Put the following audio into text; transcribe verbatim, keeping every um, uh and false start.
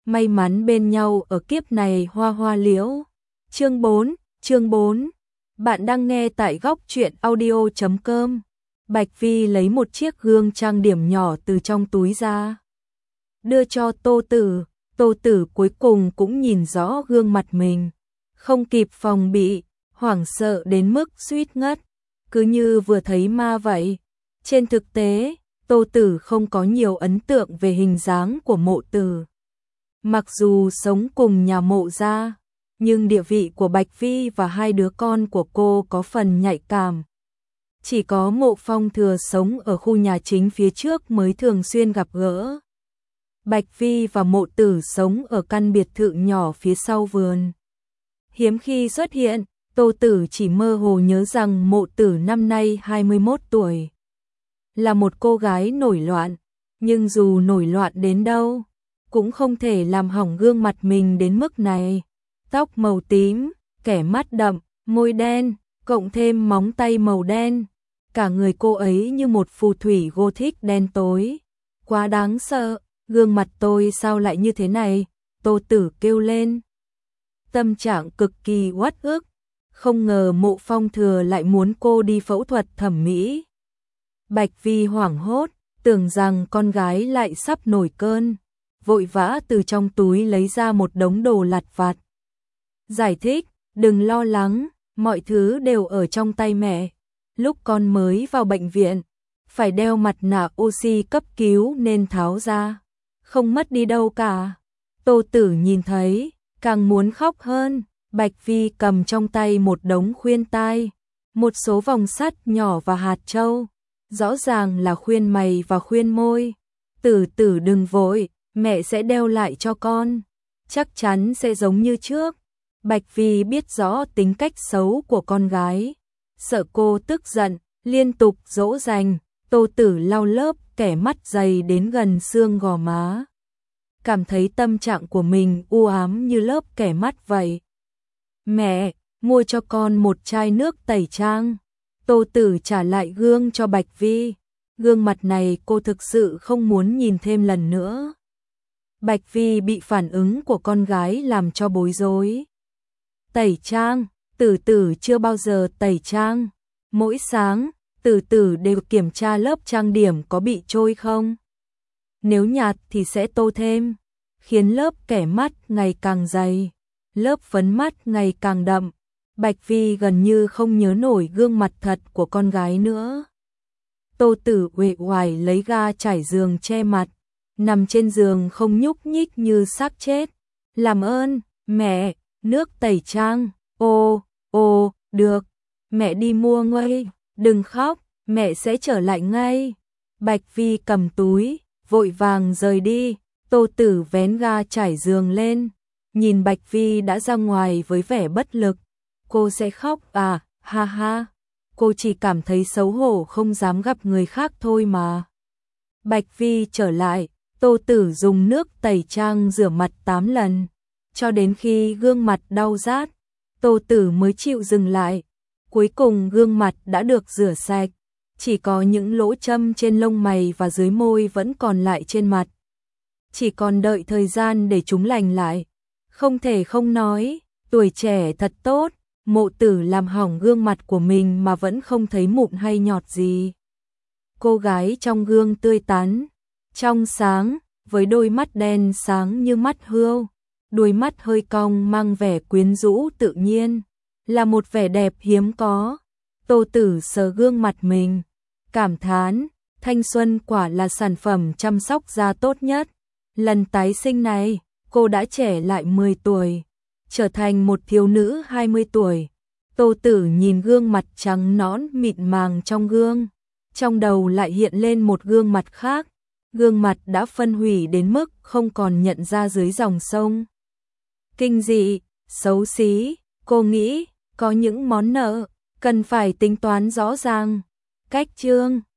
may mắn bên nhau ở kiếp này hoa hoa liễu. Chương bốn, chương bốn. Bạn đang nghe tại góc truyện audio chấm com. Bạch Vi lấy một chiếc gương trang điểm nhỏ từ trong túi ra, đưa cho Tô Tử. Tô Tử cuối cùng cũng nhìn rõ gương mặt mình, không kịp phòng bị, hoảng sợ đến mức suýt ngất, cứ như vừa thấy ma vậy. Trên thực tế, Tô Tử không có nhiều ấn tượng về hình dáng của Mộ Tử. Mặc dù sống cùng nhà Mộ gia, nhưng địa vị của Bạch Vi và hai đứa con của cô có phần nhạy cảm. Chỉ có Mộ Phong Thừa sống ở khu nhà chính phía trước mới thường xuyên gặp gỡ. Bạch Vi và Mộ Tử sống ở căn biệt thự nhỏ phía sau vườn. Hiếm khi xuất hiện, Tô Tử chỉ mơ hồ nhớ rằng Mộ Tử năm nay hai mươi mốt tuổi. Là một cô gái nổi loạn, nhưng dù nổi loạn đến đâu, cũng không thể làm hỏng gương mặt mình đến mức này. Tóc màu tím, kẻ mắt đậm, môi đen, cộng thêm móng tay màu đen. Cả người cô ấy như một phù thủy Gothic đen tối. Quá đáng sợ, gương mặt tôi sao lại như thế này? Tô Tử kêu lên. Tâm trạng cực kỳ uất ức, không ngờ Mộ Phong Thừa lại muốn cô đi phẫu thuật thẩm mỹ. Bạch Vi hoảng hốt, tưởng rằng con gái lại sắp nổi cơn, vội vã từ trong túi lấy ra một đống đồ lặt vặt. Giải thích, đừng lo lắng, mọi thứ đều ở trong tay mẹ. Lúc con mới vào bệnh viện, phải đeo mặt nạ oxy cấp cứu nên tháo ra, không mất đi đâu cả. Tô Tử nhìn thấy, càng muốn khóc hơn. Bạch Vi cầm trong tay một đống khuyên tai, một số vòng sắt nhỏ và hạt châu, rõ ràng là khuyên mày và khuyên môi. Tử Tử đừng vội, mẹ sẽ đeo lại cho con, chắc chắn sẽ giống như trước. Bạch Vi biết rõ tính cách xấu của con gái, sợ cô tức giận, liên tục dỗ dành. Tô Tử lau lớp kẻ mắt dày đến gần xương gò má, cảm thấy tâm trạng của mình u ám như lớp kẻ mắt vậy. Mẹ, mua cho con một chai nước tẩy trang. Tô Tử trả lại gương cho Bạch Vi. Gương mặt này cô thực sự không muốn nhìn thêm lần nữa. Bạch Vi bị phản ứng của con gái làm cho bối rối. Tẩy trang, Tử Tử chưa bao giờ tẩy trang. Mỗi sáng, Tử Tử đều kiểm tra lớp trang điểm có bị trôi không. Nếu nhạt thì sẽ tô thêm, khiến lớp kẻ mắt ngày càng dày, lớp phấn mắt ngày càng đậm. Bạch Vi gần như không nhớ nổi gương mặt thật của con gái nữa. Tô Tử uể oải lấy ga trải giường che mặt, nằm trên giường không nhúc nhích như xác chết. Làm ơn, mẹ, nước tẩy trang. Ô, ô, được, mẹ đi mua ngay, đừng khóc, mẹ sẽ trở lại ngay. Bạch Vi cầm túi, vội vàng rời đi. Tô Tử vén ga trải giường lên, nhìn Bạch Vi đã ra ngoài với vẻ bất lực. Cô sẽ khóc à, ha ha, cô chỉ cảm thấy xấu hổ không dám gặp người khác thôi mà. Bạch Vi trở lại, Tô Tử dùng nước tẩy trang rửa mặt tám lần, cho đến khi gương mặt đau rát, Tô Tử mới chịu dừng lại. Cuối cùng gương mặt đã được rửa sạch, chỉ có những lỗ châm trên lông mày và dưới môi vẫn còn lại trên mặt. Chỉ còn đợi thời gian để chúng lành lại. Không thể không nói, tuổi trẻ thật tốt. Mộ Tử làm hỏng gương mặt của mình mà vẫn không thấy mụn hay nhọt gì. Cô gái trong gương tươi tắn, trong sáng, với đôi mắt đen sáng như mắt hươu, đuôi mắt hơi cong mang vẻ quyến rũ tự nhiên, là một vẻ đẹp hiếm có. Tô Tử sờ gương mặt mình, cảm thán, thanh xuân quả là sản phẩm chăm sóc da tốt nhất. Lần tái sinh này, cô đã trẻ lại mười tuổi, trở thành một thiếu nữ hai mươi tuổi. Tô Tử nhìn gương mặt trắng nõn mịn màng trong gương, trong đầu lại hiện lên một gương mặt khác. Gương mặt đã phân hủy đến mức không còn nhận ra dưới dòng sông. Kinh dị, xấu xí, cô nghĩ, có những món nợ, cần phải tính toán rõ ràng. Cách chương